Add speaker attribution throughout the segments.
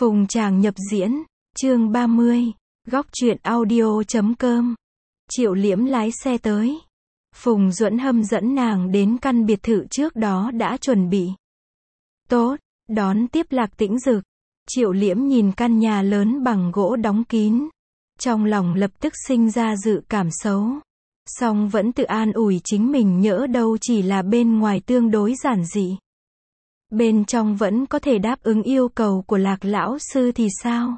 Speaker 1: Phùng Tràng nhập diễn, chương 30, góc truyện audio.com. Triệu Liễm lái xe tới. Phùng Duẫn Hâm dẫn nàng đến căn biệt thự trước đó đã chuẩn bị tốt, đón tiếp Lạc Tĩnh Dực. Triệu Liễm nhìn căn nhà lớn bằng gỗ đóng kín, trong lòng lập tức sinh ra dự cảm xấu. Song vẫn tự an ủi chính mình, nhỡ đâu chỉ là bên ngoài tương đối giản dị, bên trong vẫn có thể đáp ứng yêu cầu của Lạc lão sư thì sao?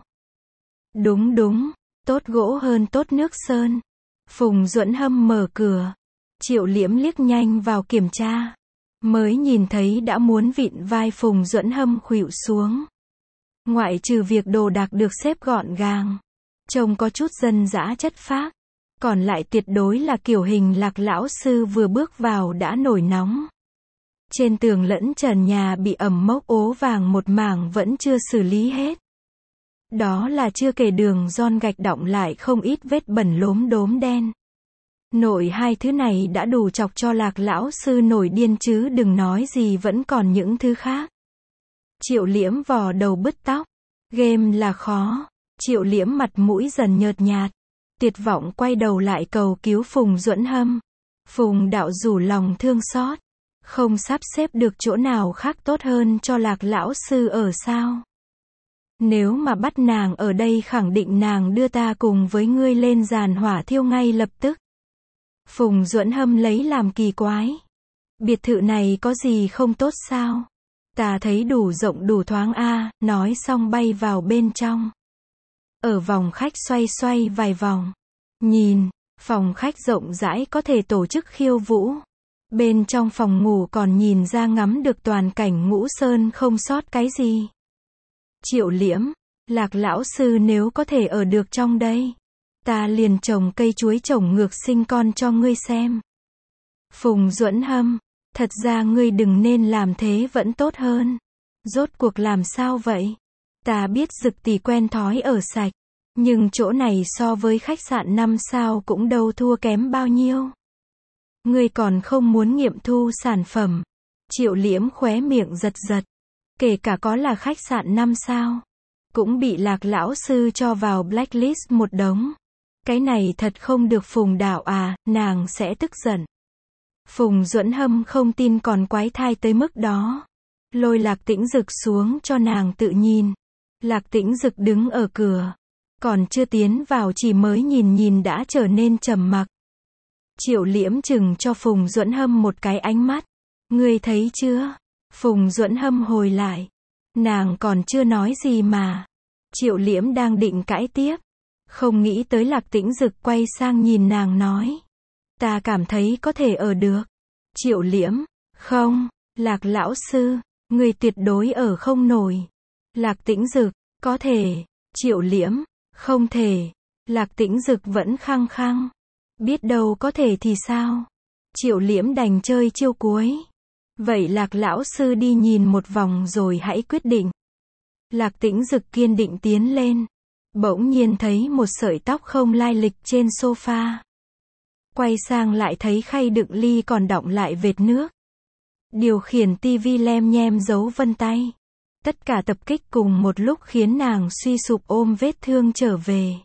Speaker 1: Đúng, tốt gỗ hơn tốt nước sơn. Phùng Duẫn Hâm mở cửa. Triệu Liễm liếc nhanh vào kiểm tra, mới nhìn thấy đã muốn vịn vai Phùng Duẫn Hâm khuỵu xuống. Ngoại trừ việc đồ đạc được xếp gọn gàng, trông có chút dân dã chất phác, còn lại tuyệt đối là kiểu hình Lạc lão sư vừa bước vào đã nổi nóng. Trên tường lẫn trần nhà bị ẩm mốc ố vàng một mảng vẫn chưa xử lý hết. Đó là chưa kể đường gioăng gạch đọng lại không ít vết bẩn lốm đốm đen. Nội hai thứ này đã đủ chọc cho Lạc lão sư nổi điên chứ đừng nói gì vẫn còn những thứ khác. Triệu Liễm vò đầu bứt tóc. Game là khó. Triệu Liễm mặt mũi dần nhợt nhạt, tuyệt vọng quay đầu lại cầu cứu Phùng Duẫn Hâm. Phùng đạo rủ lòng thương xót, không sắp xếp được chỗ nào khác tốt hơn cho Lạc lão sư ở sao? Nếu mà bắt nàng ở đây khẳng định nàng đưa ta cùng với ngươi lên giàn hỏa thiêu ngay lập tức. Phùng Duẫn Hâm lấy làm kỳ quái. Biệt thự này có gì không tốt sao? Ta thấy đủ rộng đủ thoáng a, nói xong bay vào bên trong. Ở phòng khách xoay vài vòng. Nhìn, phòng khách rộng rãi có thể tổ chức khiêu vũ. Bên trong phòng ngủ còn nhìn ra ngắm được toàn cảnh Ngũ Sơn không sót cái gì. Triệu Liễm, Lạc lão sư nếu có thể ở được trong đây, ta liền trồng cây chuối trồng ngược sinh con cho ngươi xem. Phùng Duẫn Hâm, thật ra ngươi đừng nên làm thế vẫn tốt hơn. Rốt cuộc làm sao vậy? Ta biết Dực tỷ quen thói ở sạch, nhưng chỗ này so với khách sạn 5 sao cũng đâu thua kém bao nhiêu. Ngươi còn không muốn nghiệm thu sản phẩm. Triệu Liễm khóe miệng giật. Kể cả có là khách sạn 5 sao, cũng bị Lạc lão sư cho vào blacklist một đống. Cái này thật không được Phùng đạo à, nàng sẽ tức giận. Phùng Duẫn Hâm không tin còn quái thai tới mức đó. Lôi Lạc Tĩnh Dực xuống cho nàng tự nhìn. Lạc Tĩnh Dực đứng ở cửa, còn chưa tiến vào chỉ mới nhìn đã trở nên trầm mặc. Triệu Liễm chừng cho Phùng Duẫn Hâm một cái ánh mắt. Ngươi thấy chưa? Phùng Duẫn Hâm hồi lại. Nàng còn chưa nói gì mà. Triệu Liễm đang định cãi tiếp, không nghĩ tới Lạc Tĩnh Dực quay sang nhìn nàng nói. Ta cảm thấy có thể ở được. Triệu Liễm, không, Lạc lão sư, người tuyệt đối ở không nổi. Lạc Tĩnh Dực, có thể. Triệu Liễm, không thể. Lạc Tĩnh Dực vẫn khăng khăng. Biết đâu có thể thì sao? Triệu Liễm đành chơi chiêu cuối. Vậy Lạc lão sư đi nhìn một vòng rồi hãy quyết định. Lạc Tĩnh Dực kiên định tiến lên. Bỗng nhiên thấy một sợi tóc không lai lịch trên sofa. Quay sang lại thấy khay đựng ly còn đọng lại vệt nước. Điều khiển tivi lem nhem dấu vân tay. Tất cả tập kích cùng một lúc khiến nàng suy sụp ôm vết thương trở về.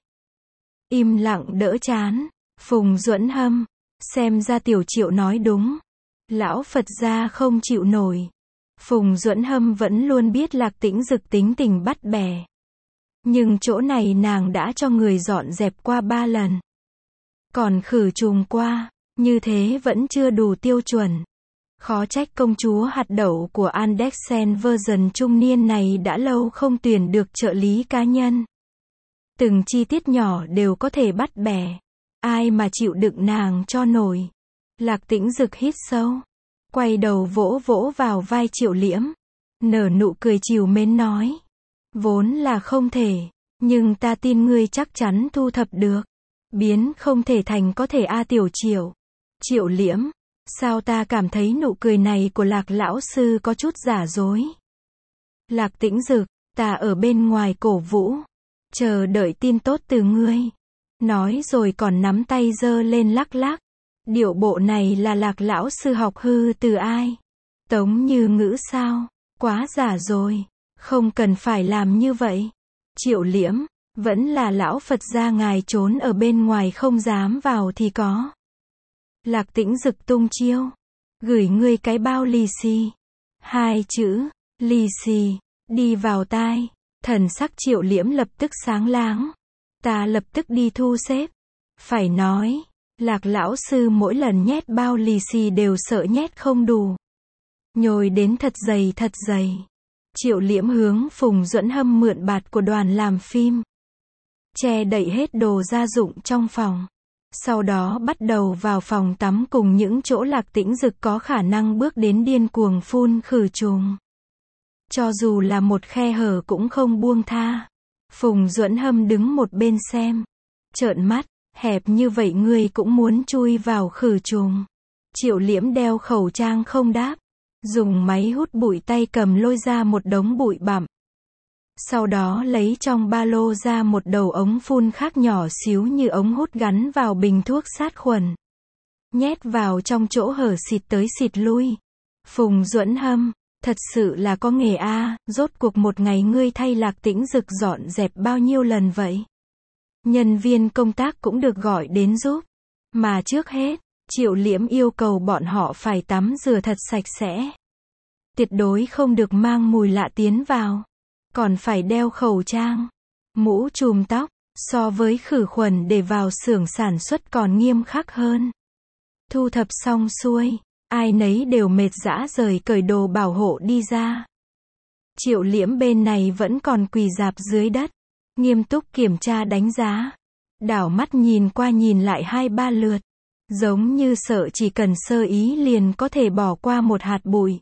Speaker 1: Im lặng đỡ chán. Phùng Duẫn Hâm, xem ra tiểu Triệu nói đúng. Lão Phật gia không chịu nổi. Phùng Duẫn Hâm vẫn luôn biết Lạc Tĩnh Dực tính tình bắt bẻ. Nhưng chỗ này nàng đã cho người dọn dẹp qua 3 lần. Còn khử trùng qua, như thế vẫn chưa đủ tiêu chuẩn. Khó trách công chúa hạt đậu của Andersen version trung niên này đã lâu không tuyển được trợ lý cá nhân. Từng chi tiết nhỏ đều có thể bắt bẻ. Ai mà chịu đựng nàng cho nổi. Lạc Tĩnh Dực hít sâu, quay đầu vỗ vào vai Triệu Liễm, nở nụ cười trìu mến nói. Vốn là không thể, nhưng ta tin ngươi chắc chắn thu thập được. Biến không thể thành có thể a tiểu Triệu. Triệu Liễm, sao ta cảm thấy nụ cười này của Lạc lão sư có chút giả dối. Lạc Tĩnh Dực, ta ở bên ngoài cổ vũ, chờ đợi tin tốt từ ngươi. Nói rồi còn nắm tay giơ lên lắc. Điệu bộ này là Lạc lão sư học hư từ ai? Tống Như Ngữ sao? Quá giả rồi. Không cần phải làm như vậy. Triệu Liễm, vẫn là lão Phật gia ngài trốn ở bên ngoài không dám vào thì có. Lạc Tĩnh Dực tung chiêu. Gửi ngươi cái bao lì xì. Hai chữ, lì xì, đi vào tai. Thần sắc Triệu Liễm lập tức sáng láng. Ta lập tức đi thu xếp. Phải nói, Lạc lão sư mỗi lần nhét bao lì xì đều sợ nhét không đủ. Nhồi đến thật dày thật dày. Triệu Liễm hướng Phùng Duẫn Hâm mượn bạt của đoàn làm phim. Che đậy hết đồ gia dụng trong phòng. Sau đó bắt đầu vào phòng tắm cùng những chỗ Lạc Tĩnh Dực có khả năng bước đến điên cuồng phun khử trùng. Cho dù là một khe hở cũng không buông tha. Phùng Duẫn Hâm đứng một bên xem. Trợn mắt, hẹp như vậy ngươi cũng muốn chui vào khử trùng. Triệu Liễm đeo khẩu trang không đáp. Dùng máy hút bụi tay cầm lôi ra một đống bụi bặm. Sau đó lấy trong ba lô ra một đầu ống phun khác nhỏ xíu như ống hút gắn vào bình thuốc sát khuẩn. Nhét vào trong chỗ hở xịt tới xịt lui. Phùng Duẫn Hâm, thật sự là có nghề a, rốt cuộc một ngày ngươi thay Lạc Tĩnh Dực dọn dẹp bao nhiêu lần vậy? Nhân viên công tác cũng được gọi đến giúp. Mà trước hết, Triệu Liễm yêu cầu bọn họ phải tắm rửa thật sạch sẽ. Tuyệt đối không được mang mùi lạ tiến vào. Còn phải đeo khẩu trang, mũ trùm tóc, so với khử khuẩn để vào xưởng sản xuất còn nghiêm khắc hơn. Thu thập xong xuôi, ai nấy đều mệt rã rời cởi đồ bảo hộ đi ra. Triệu Liễm bên này vẫn còn quỳ rạp dưới đất, nghiêm túc kiểm tra đánh giá. Đảo mắt nhìn qua nhìn lại 2-3 lượt. Giống như sợ chỉ cần sơ ý liền có thể bỏ qua một hạt bụi.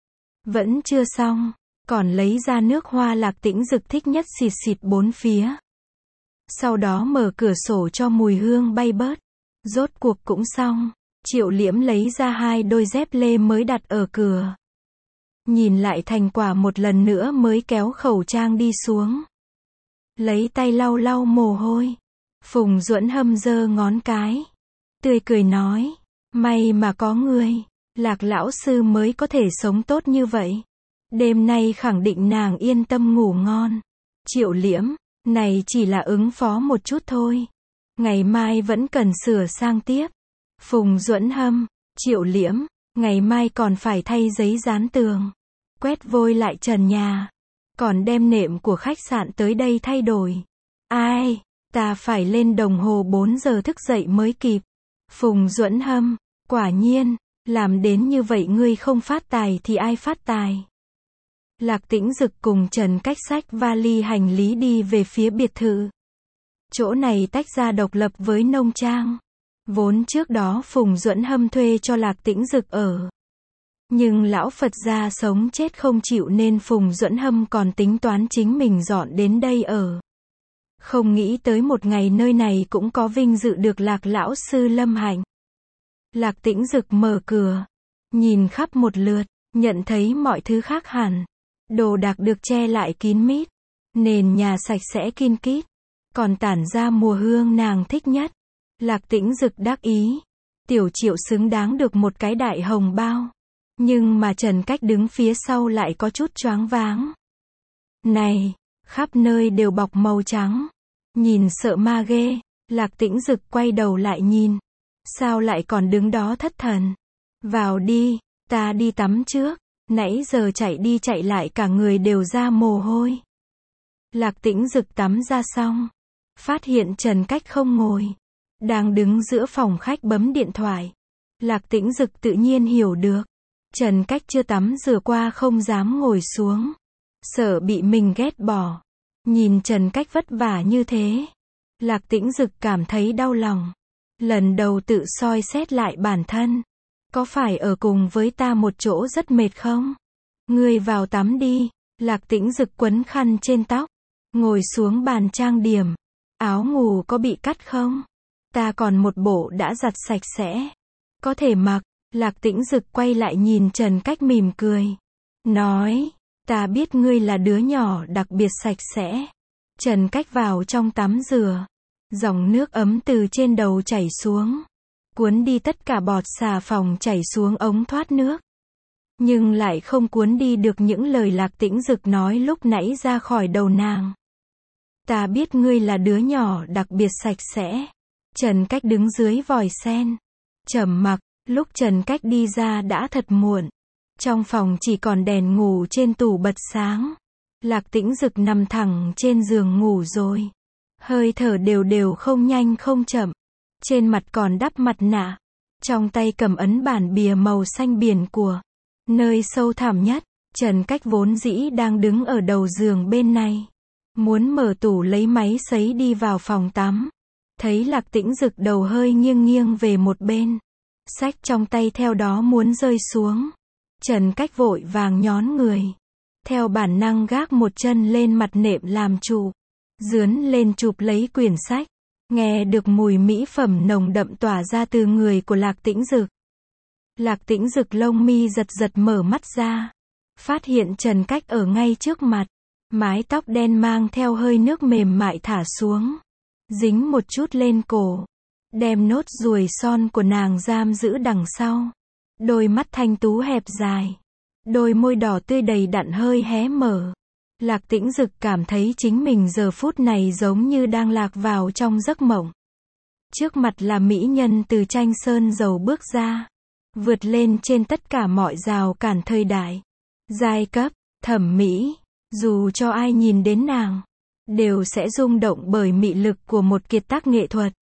Speaker 1: Vẫn chưa xong, còn lấy ra nước hoa Lạc Tĩnh Dực thích nhất xịt xịt bốn phía. Sau đó mở cửa sổ cho mùi hương bay bớt. Rốt cuộc cũng xong, Triệu Liễm lấy ra 2 đôi dép lê mới đặt ở cửa. Nhìn lại thành quả một lần nữa mới kéo khẩu trang đi xuống. Lấy tay lau lau mồ hôi. Phùng Duẫn Hâm giơ ngón cái. Tươi cười nói, may mà có ngươi, Lạc lão sư mới có thể sống tốt như vậy. Đêm nay khẳng định nàng yên tâm ngủ ngon. Triệu Liễm, này chỉ là ứng phó một chút thôi. Ngày mai vẫn cần sửa sang tiếp. Phùng Duẫn Hâm, Triệu Liễm, ngày mai còn phải thay giấy dán tường. Quét vôi lại trần nhà. Còn đem nệm của khách sạn tới đây thay đổi. Ai, ta phải lên đồng hồ 4 giờ thức dậy mới kịp. Phùng Duẫn Hâm, quả nhiên, làm đến như vậy ngươi không phát tài thì ai phát tài. Lạc Tĩnh Dực cùng Trần Cách xách vali hành lý đi về phía biệt thự. Chỗ này tách ra độc lập với nông trang. Vốn trước đó Phùng Duẫn Hâm thuê cho Lạc Tĩnh Dực ở. Nhưng lão Phật gia sống chết không chịu nên Phùng Duẫn Hâm còn tính toán chính mình dọn đến đây ở. Không nghĩ tới một ngày nơi này cũng có vinh dự được Lạc lão sư lâm hạnh. Lạc Tĩnh Dực mở cửa, nhìn khắp một lượt, nhận thấy mọi thứ khác hẳn. Đồ đạc được che lại kín mít, nền nhà sạch sẽ kin kít, còn tản ra mùi hương nàng thích nhất. Lạc Tĩnh Dực đắc ý, Tiểu Triệu xứng đáng được một cái đại hồng bao. Nhưng mà Trần Cách đứng phía sau lại có chút choáng váng. Này, khắp nơi đều bọc màu trắng. Nhìn sợ ma ghê, Lạc Tĩnh Dực quay đầu lại nhìn. Sao lại còn đứng đó thất thần? Vào đi, ta đi tắm trước. Nãy giờ chạy đi chạy lại cả người đều ra mồ hôi. Lạc Tĩnh Dực tắm ra xong. Phát hiện Trần Cách không ngồi. Đang đứng giữa phòng khách bấm điện thoại. Lạc Tĩnh Dực tự nhiên hiểu được. Trần Cách chưa tắm rửa qua không dám ngồi xuống. Sợ bị mình ghét bỏ. Nhìn Trần Cách vất vả như thế. Lạc Tĩnh Dực cảm thấy đau lòng. Lần đầu tự soi xét lại bản thân. Có phải ở cùng với ta một chỗ rất mệt không? Ngươi vào tắm đi. Lạc Tĩnh Dực quấn khăn trên tóc. Ngồi xuống bàn trang điểm. Áo ngủ có bị cắt không? Ta còn một bộ đã giặt sạch sẽ. Có thể mặc. Lạc Tĩnh Dực quay lại nhìn Trần Cách mỉm cười. Nói, ta biết ngươi là đứa nhỏ đặc biệt sạch sẽ. Trần Cách vào trong tắm rửa. Dòng nước ấm từ trên đầu chảy xuống. Cuốn đi tất cả bọt xà phòng chảy xuống ống thoát nước. nhưng lại không cuốn đi được những lời Lạc Tĩnh Dực nói lúc nãy ra khỏi đầu nàng. Ta biết ngươi là đứa nhỏ đặc biệt sạch sẽ. Trần Cách đứng dưới vòi sen, trầm mặc. Lúc Trần Cách đi ra đã thật muộn. Trong phòng chỉ còn đèn ngủ trên tủ bật sáng. Lạc Tĩnh Dực nằm thẳng trên giường ngủ rồi. Hơi thở đều đều không nhanh không chậm. Trên mặt còn đắp mặt nạ. Trong tay cầm ấn bản bìa màu xanh biển của nơi sâu thẳm nhất. Trần Cách vốn dĩ đang đứng ở đầu giường bên này. Muốn mở tủ lấy máy sấy đi vào phòng tắm. Thấy Lạc Tĩnh Dực đầu hơi nghiêng nghiêng về một bên. Sách trong tay theo đó muốn rơi xuống. Trần Cách vội vàng nhón người. Theo bản năng gác một chân lên mặt nệm làm trụ. Dướn lên chụp lấy quyển sách. Nghe được mùi mỹ phẩm nồng đậm tỏa ra từ người của Lạc Tĩnh Dực. Lạc Tĩnh Dực lông mi giật giật mở mắt ra. Phát hiện Trần Cách ở ngay trước mặt. Mái tóc đen mang theo hơi nước mềm mại thả xuống. Dính một chút lên cổ. Đem nốt ruồi son của nàng giam giữ đằng sau. Đôi mắt thanh tú hẹp dài. Đôi môi đỏ tươi đầy đặn hơi hé mở. Lạc Tĩnh Dực cảm thấy chính mình giờ phút này giống như đang lạc vào trong giấc mộng. Trước mặt là mỹ nhân từ tranh sơn dầu bước ra. Vượt lên trên tất cả mọi rào cản thời đại. Giai cấp, thẩm mỹ. Dù cho ai nhìn đến nàng, đều sẽ rung động bởi mị lực của một kiệt tác nghệ thuật.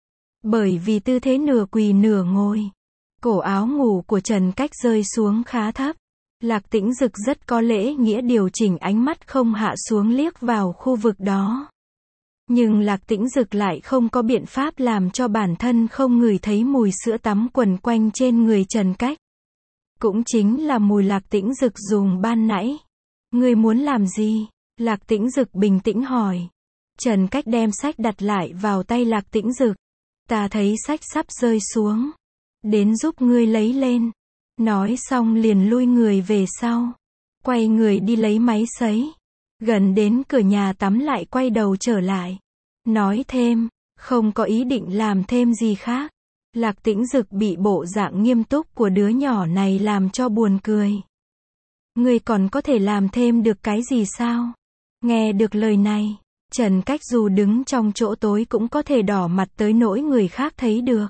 Speaker 1: Bởi vì tư thế nửa quỳ nửa ngồi. Cổ áo ngủ của Trần Cách rơi xuống khá thấp. Lạc Tĩnh Dực rất có lễ nghĩa điều chỉnh ánh mắt không hạ xuống liếc vào khu vực đó. Nhưng Lạc Tĩnh Dực lại không có biện pháp làm cho bản thân không ngửi thấy mùi sữa tắm quần quanh trên người Trần Cách. Cũng chính là mùi Lạc Tĩnh Dực dùng ban nãy. Ngươi muốn làm gì? Lạc Tĩnh Dực bình tĩnh hỏi. Trần Cách đem sách đặt lại vào tay Lạc Tĩnh Dực. Ta thấy sách sắp rơi xuống. Đến giúp ngươi lấy lên. Nói xong liền lui người về sau. Quay người đi lấy máy sấy. Gần đến cửa nhà tắm lại quay đầu trở lại. Nói thêm, không có ý định làm thêm gì khác. Lạc Tĩnh Dực bị bộ dạng nghiêm túc của đứa nhỏ này làm cho buồn cười. Ngươi còn có thể làm thêm được cái gì sao? Nghe được lời này, Trần Cách dù đứng trong chỗ tối cũng có thể đỏ mặt tới nỗi người khác thấy được.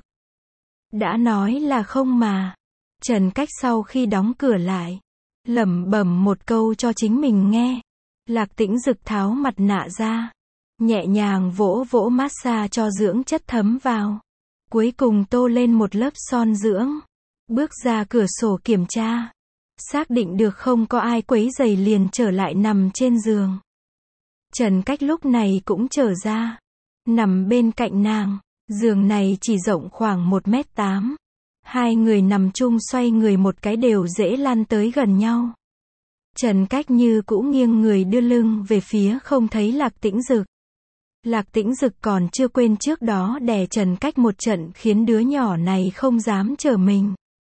Speaker 1: Đã nói là không mà. Trần Cách sau khi đóng cửa lại, lẩm bẩm một câu cho chính mình nghe. Lạc Tĩnh Dực tháo mặt nạ ra, nhẹ nhàng vỗ vỗ massage cho dưỡng chất thấm vào. Cuối cùng tô lên một lớp son dưỡng. Bước ra cửa sổ kiểm tra. Xác định được không có ai quấy rầy liền trở lại nằm trên giường. Trần Cách lúc này cũng trở ra. Nằm bên cạnh nàng. Giường này chỉ rộng khoảng 1m8. Hai người nằm chung xoay người một cái đều dễ lăn tới gần nhau. Trần Cách như cũ nghiêng người đưa lưng về phía không thấy Lạc Tĩnh Dực. Lạc Tĩnh Dực còn chưa quên trước đó đè Trần Cách một trận khiến đứa nhỏ này không dám trở mình.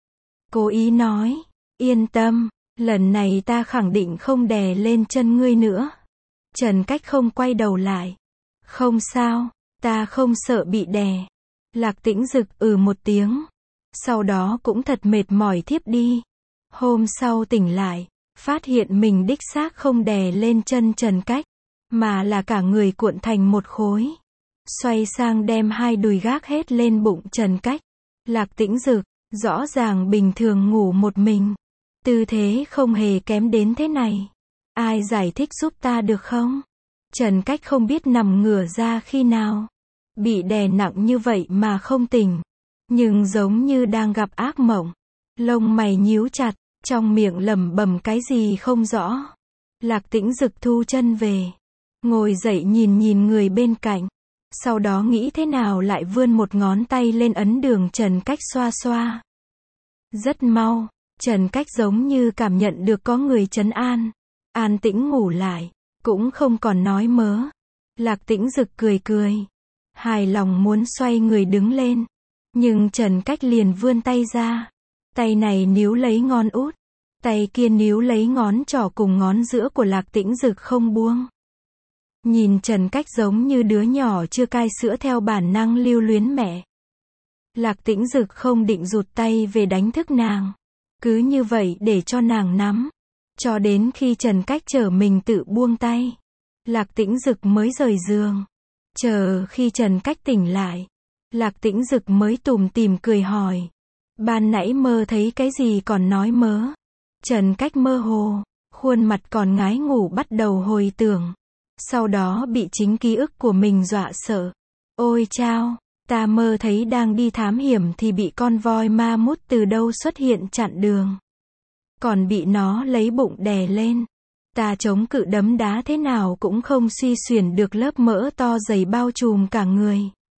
Speaker 1: Cố ý nói, yên tâm, lần này ta khẳng định không đè lên chân ngươi nữa. Trần Cách không quay đầu lại. Không sao, ta không sợ bị đè. Lạc Tĩnh Dực một tiếng. Sau đó cũng thật mệt mỏi thiếp đi. Hôm sau tỉnh lại, phát hiện mình đích xác không đè lên chân Trần Cách, mà là cả người cuộn thành một khối. Xoay sang đem hai đùi gác hết lên bụng Trần Cách. Lạc Tĩnh Dực, rõ ràng bình thường ngủ một mình. Tư thế không hề kém đến thế này. Ai giải thích giúp ta được không? Trần Cách không biết nằm ngửa ra khi nào. Bị đè nặng như vậy mà không tỉnh. Nhưng giống như đang gặp ác mộng. Lông mày nhíu chặt, trong miệng lẩm bẩm cái gì không rõ. Lạc Tĩnh Dực thu chân về. Ngồi dậy nhìn người bên cạnh. Sau đó nghĩ thế nào lại vươn một ngón tay lên ấn đường Trần Cách xoa xoa. Rất mau, Trần Cách giống như cảm nhận được có người trấn an. An tĩnh ngủ lại, cũng không còn nói mớ. Lạc Tĩnh Dực cười cười. Hài lòng muốn xoay người đứng lên. Nhưng Trần Cách liền vươn tay ra. Tay này níu lấy ngón út. Tay kia níu lấy ngón trỏ cùng ngón giữa của Lạc Tĩnh Dực không buông. Nhìn Trần Cách giống như đứa nhỏ chưa cai sữa theo bản năng lưu luyến mẹ. Lạc Tĩnh Dực không định rụt tay về đánh thức nàng. Cứ như vậy để cho nàng nắm. Cho đến khi Trần Cách chở mình tự buông tay. Lạc Tĩnh Dực mới rời giường. Chờ khi Trần Cách tỉnh lại. Lạc Tĩnh Dực mới tủm tỉm cười hỏi. Ban nãy mơ thấy cái gì còn nói mớ. Trần Cách mơ hồ. Khuôn mặt còn ngái ngủ bắt đầu hồi tưởng. Sau đó bị chính ký ức của mình dọa sợ. Ôi chao, ta mơ thấy đang đi thám hiểm thì bị con voi ma mút từ đâu xuất hiện chặn đường. Còn bị nó lấy bụng đè lên. Ta chống cự đấm đá thế nào cũng không suy xuyển được lớp mỡ to dày bao trùm cả người.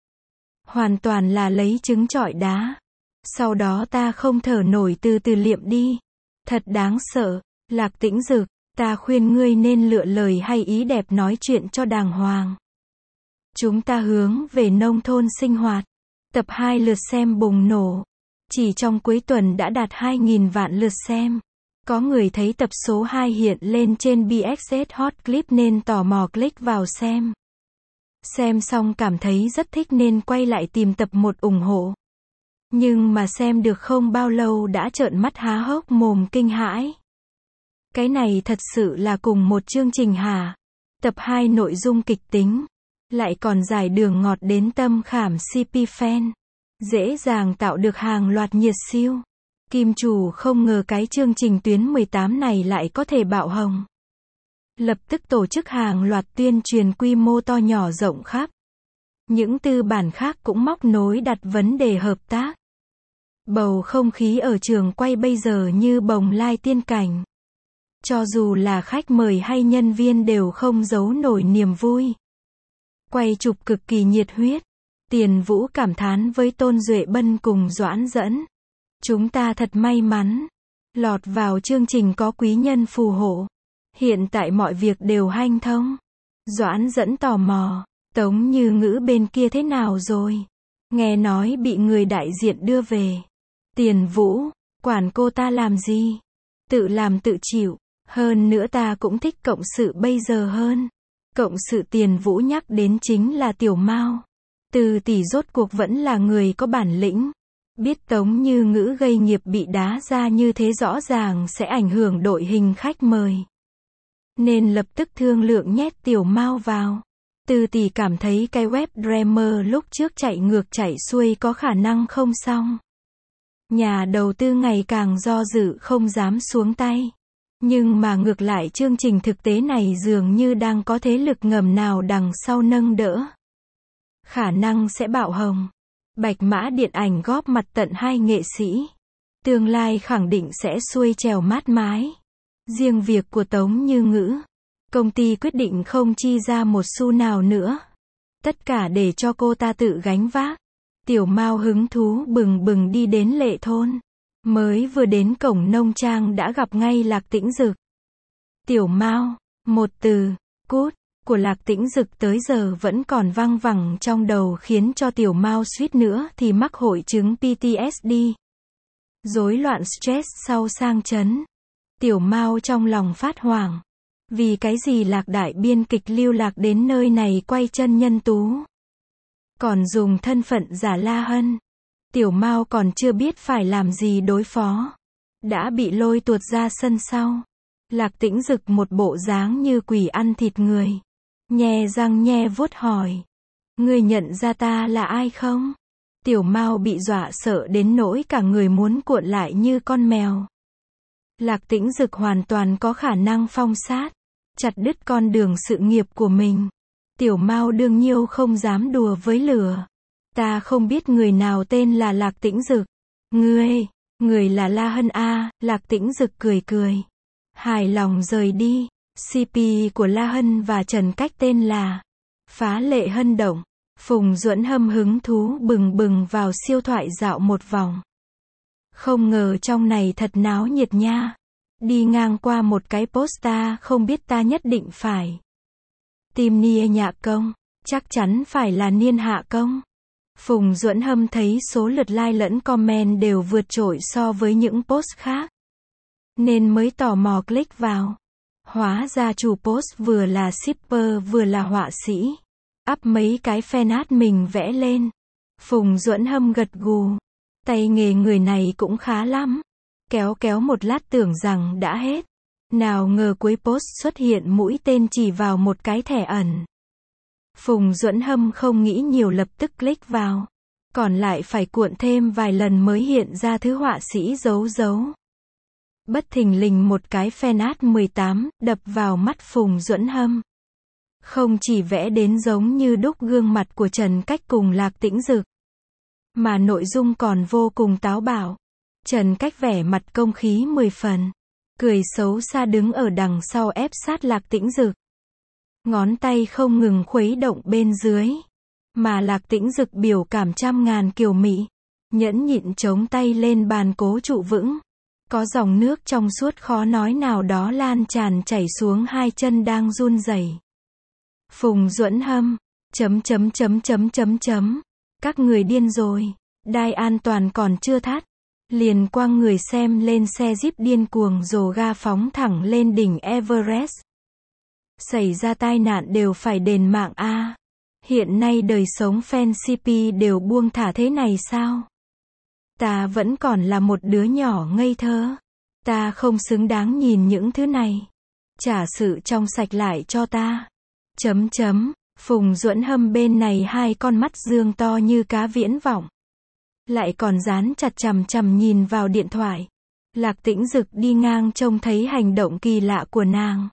Speaker 1: Hoàn toàn là lấy trứng trọi đá. Sau đó ta không thở nổi từ từ liệm đi. Thật đáng sợ. Lạc Tĩnh Dực, ta khuyên ngươi nên lựa lời hay ý đẹp nói chuyện cho đàng hoàng. Chúng ta hướng về nông thôn sinh hoạt. Tập 2 lượt xem bùng nổ. Chỉ trong cuối tuần đã đạt 2.000 vạn lượt xem. Có người thấy tập số 2 hiện lên trên BXS Hot Clip nên tò mò click vào xem. Xem xong cảm thấy rất thích nên quay lại tìm tập 1 ủng hộ. Nhưng mà xem được không bao lâu đã trợn mắt há hốc mồm kinh hãi. Cái này thật sự là cùng một chương trình hả? Tập 2 nội dung kịch tính. Lại còn giải đường ngọt đến tâm khảm CP fan. Dễ dàng tạo được hàng loạt nhiệt siêu. Kim chủ không ngờ cái chương trình tuyến 18 này lại có thể bạo hồng. Lập tức tổ chức hàng loạt tuyên truyền quy mô to nhỏ rộng khắp. Những tư bản khác cũng móc nối đặt vấn đề hợp tác. Bầu không khí ở trường quay bây giờ như bồng lai tiên cảnh. Cho dù là khách mời hay nhân viên đều không giấu nổi niềm vui. Quay chụp cực kỳ nhiệt huyết. Tiền Vũ cảm thán với Tôn Duệ Bân cùng Doãn Dẫn. Chúng ta thật may mắn. Lọt vào chương trình có quý nhân phù hộ. Hiện tại mọi việc đều hanh thông. Doãn Dẫn tò mò. Tống Như Ngữ bên kia thế nào rồi? Nghe nói bị người đại diện đưa về. Tiền Vũ, quản cô ta làm gì? Tự làm tự chịu. Hơn nữa ta cũng thích cộng sự bây giờ hơn. Cộng sự Tiền Vũ nhắc đến chính là Tiểu Mao. Từ tỷ rốt cuộc vẫn là người có bản lĩnh. Biết Tống Như Ngữ gây nghiệp bị đá ra như thế rõ ràng sẽ ảnh hưởng đội hình khách mời. Nên lập tức thương lượng nhét Tiểu Mao vào. Từ tỷ cảm thấy cái web Dreamer lúc trước chạy ngược chạy xuôi có khả năng không xong. Nhà đầu tư ngày càng do dự không dám xuống tay. Nhưng mà ngược lại chương trình thực tế này dường như đang có thế lực ngầm nào đằng sau nâng đỡ. Khả năng sẽ bạo hồng. Bạch Mã Điện Ảnh góp mặt tận 2 nghệ sĩ. Tương lai khẳng định sẽ xuôi trèo mát mái. Riêng việc của Tống Như Ngữ. Công ty quyết định không chi ra một xu nào nữa. Tất cả để cho cô ta tự gánh vác. Tiểu Mao hứng thú bừng bừng đi đến Lệ Thôn. Mới vừa đến cổng nông trang đã gặp ngay Lạc Tĩnh Dực. Tiểu Mao, một từ, cút, của Lạc Tĩnh Dực tới giờ vẫn còn văng vẳng trong đầu khiến cho Tiểu Mao suýt nữa thì mắc hội chứng PTSD. Rối loạn stress sau sang chấn. Tiểu Mao trong lòng phát hoảng. Vì cái gì Lạc đại biên kịch lưu lạc đến nơi này quay chân nhân tú. Còn dùng thân phận giả La Hân. Tiểu Mao còn chưa biết phải làm gì đối phó. Đã bị lôi tuột ra sân sau. Lạc Tĩnh Dực một bộ dáng như quỷ ăn thịt người. Nhe răng nhe vuốt hỏi. Ngươi nhận ra ta là ai không? Tiểu Mao bị dọa sợ đến nỗi cả người muốn cuộn lại như con mèo. Lạc Tĩnh Dực hoàn toàn có khả năng phong sát. Chặt đứt con đường sự nghiệp của mình. Tiểu Mao đương nhiêu không dám đùa với lửa. Ta không biết người nào tên là Lạc Tĩnh Dực. Người là La Hân a. Lạc Tĩnh Dực cười cười. Hài lòng rời đi. CP của La Hân và Trần Cách tên là Phá Lệ Hân Động. Phùng Duẫn Hâm hứng thú bừng bừng vào siêu thoại dạo một vòng. Không ngờ trong này thật náo nhiệt nha. Đi ngang qua một cái poster không biết ta nhất định phải tìm Nia Nhạ Công. Chắc chắn phải là Niên Hạ Công. Phùng Duẫn Hâm thấy số lượt like lẫn comment đều vượt trội so với những post khác. Nên mới tò mò click vào. Hóa ra chủ post vừa là shipper vừa là họa sĩ. Up mấy cái fan art mình vẽ lên. Phùng Duẫn Hâm gật gù. Tay nghề người này cũng khá lắm. Kéo kéo một lát tưởng rằng đã hết. Nào ngờ cuối post xuất hiện mũi tên chỉ vào một cái thẻ ẩn. Phùng Duẫn Hâm không nghĩ nhiều lập tức click vào. Còn lại phải cuộn thêm vài lần mới hiện ra thứ họa sĩ giấu giấu. Bất thình lình một cái fan art 18 đập vào mắt Phùng Duẫn Hâm. Không chỉ vẽ đến giống như đúc gương mặt của Trần Cách cùng Lạc Tĩnh Dực, mà nội dung còn vô cùng táo bạo. Trần Cách vẻ mặt công khí 10 phần, cười xấu xa đứng ở đằng sau ép sát Lạc Tĩnh Dực. Ngón tay không ngừng khuấy động bên dưới, mà Lạc Tĩnh Dực biểu cảm trăm ngàn kiều mị, nhẫn nhịn chống tay lên bàn cố trụ vững. Có dòng nước trong suốt khó nói nào đó lan tràn chảy xuống hai chân đang run rẩy. Phùng Duẫn Hâm, các người điên rồi, đai an toàn còn chưa thắt, liền quăng người xem lên xe Jeep điên cuồng rồ ga phóng thẳng lên đỉnh Everest. Xảy ra tai nạn đều phải đền mạng a. Hiện nay đời sống fan CP đều buông thả thế này sao? Ta vẫn còn là một đứa nhỏ ngây thơ. Ta không xứng đáng nhìn những thứ này. Trả sự trong sạch lại cho ta. Phùng Duẫn Hâm bên này hai con mắt dương to như cá viễn vọng. Lại còn dán chặt chằm chằm nhìn vào điện thoại. Lạc Tĩnh Dực đi ngang trông thấy hành động kỳ lạ của nàng.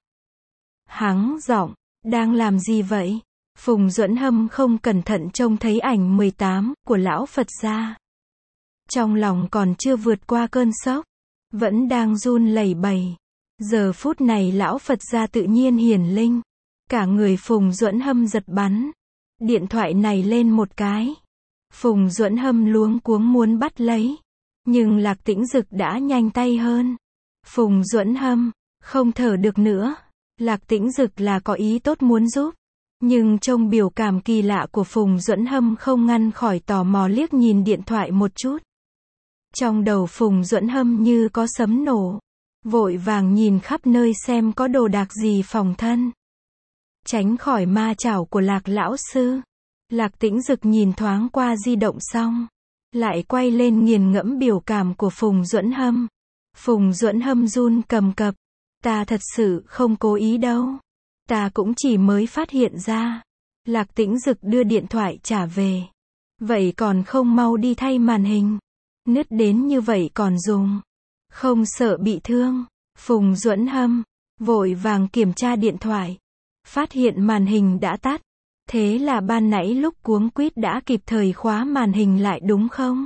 Speaker 1: Hắng giọng, đang làm gì vậy? Phùng Duẫn Hâm không cẩn thận trông thấy ảnh 18 của lão Phật gia. Trong lòng còn chưa vượt qua cơn sốc, vẫn đang run lẩy bẩy. Giờ phút này lão Phật gia tự nhiên hiển linh. Cả người Phùng Duẫn Hâm giật bắn. Điện thoại này lên một cái. Phùng Duẫn Hâm luống cuống muốn bắt lấy. Nhưng Lạc Tĩnh Dực đã nhanh tay hơn. Phùng Duẫn Hâm, không thở được nữa. Lạc Tĩnh Dực là có ý tốt muốn giúp. Nhưng trông biểu cảm kỳ lạ của Phùng Duẫn Hâm không ngăn khỏi tò mò liếc nhìn điện thoại một chút. Trong đầu Phùng Duẫn Hâm như có sấm nổ. Vội vàng nhìn khắp nơi xem có đồ đạc gì phòng thân. Tránh khỏi ma chảo của Lạc lão sư. Lạc Tĩnh Dực nhìn thoáng qua di động xong. Lại quay lên nghiền ngẫm biểu cảm của Phùng Duẫn Hâm. Phùng Duẫn Hâm run cầm cập. Ta thật sự không cố ý đâu. Ta cũng chỉ mới phát hiện ra. Lạc Tĩnh Dực đưa điện thoại trả về. Vậy còn không mau đi thay màn hình. Nứt đến như vậy còn dùng. Không sợ bị thương. Phùng Duẫn Hâm vội vàng kiểm tra điện thoại. Phát hiện màn hình đã tắt. Thế là ban nãy lúc cuống quýt đã kịp thời khóa màn hình lại đúng không?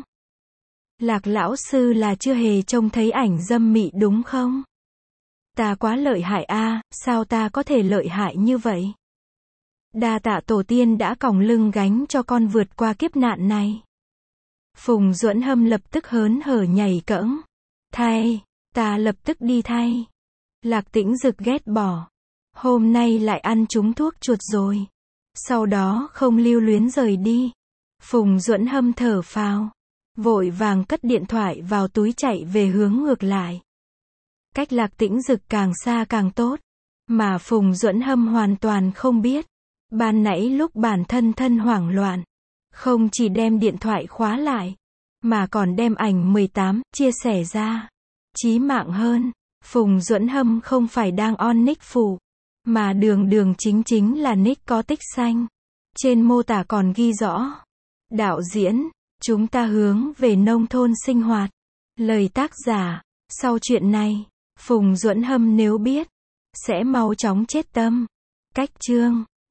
Speaker 1: Lạc lão sư là chưa hề trông thấy ảnh dâm mị đúng không? Ta quá lợi hại a, sao ta có thể lợi hại như vậy? Đa tạ tổ tiên đã còng lưng gánh cho con vượt qua kiếp nạn này. Phùng Duẫn Hâm lập tức hớn hở nhảy cẫng. Thay, ta lập tức đi thay. Lạc Tĩnh Dực ghét bỏ. Hôm nay lại ăn trúng thuốc chuột rồi. Sau đó không lưu luyến rời đi. Phùng Duẫn Hâm thở phào. Vội vàng cất điện thoại vào túi chạy về hướng ngược lại. Cách Lạc Tĩnh Dực càng xa càng tốt. Mà Phùng Duẫn Hâm hoàn toàn không biết. Ban nãy lúc bản thân hoảng loạn. Không chỉ đem điện thoại khóa lại. Mà còn đem ảnh 18 chia sẻ ra. Chí mạng hơn. Phùng Duẫn Hâm không phải đang on nick phụ. Mà đường chính là nick có tích xanh. Trên mô tả còn ghi rõ. Đạo diễn, chúng ta hướng về nông thôn sinh hoạt. Lời tác giả, sau chuyện này, Phùng Duẫn Hâm nếu biết, sẽ mau chóng chết tâm. Cách chương